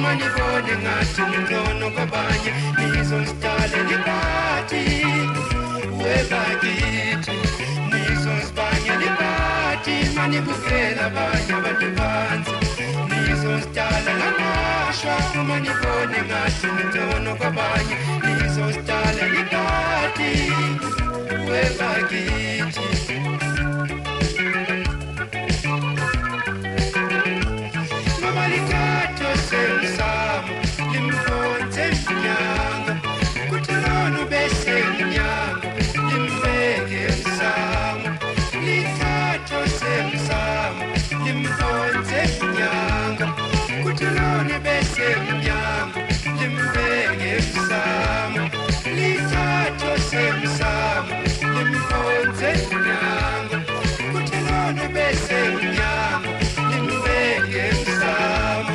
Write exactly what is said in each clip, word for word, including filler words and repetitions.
uma nibone ngathi ngcono kwabanye nizosidalela ipati webakithi nizosibangela ipati manibukela abanye abantu phansi nizosidalela amashwa uma nibone ngathi ngcono kwabanye nizosidalela ipati webakithi Mamalikato semsamo limfonze mnyanga kutilonu bese mnyanga limbeke emsamo likato semsamo limfonze mnyanga kutilonu bese mnyanga limbeke emsamo likato semsamo limfonze mnyanga kutilonu bese mnyanga limbeke emsamo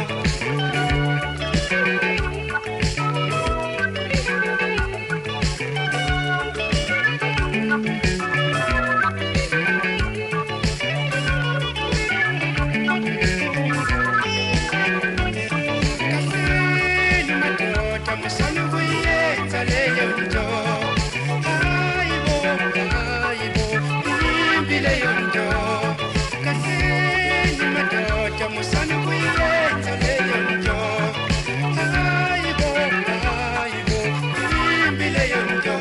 Musana kuyenza leyo nto hayibo hayibo imbi leyo nto kaseni madoda musana kuyenza leyo nto hayibo hayibo imbi leyo nto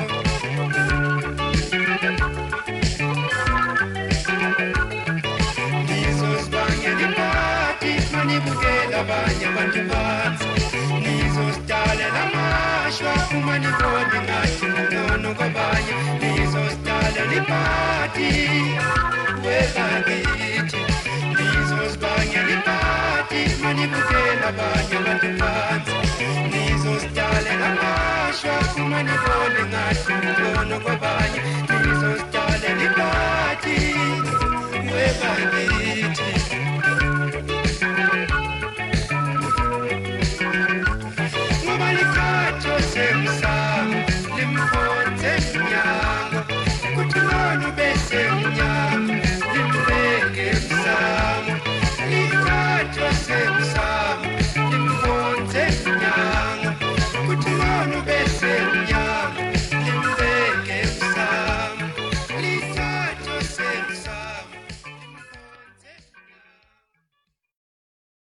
nizosibangela ipati manibukela abanye abantu phansi nizosidalela amashwa uma nibone ngathi ngcono kwabanye nizosidalela ipati webakithi nizosibangela ipati manibukela abanye abantu phansi nizosidalela amashwa uma nibone ngathi ngcono kwabanye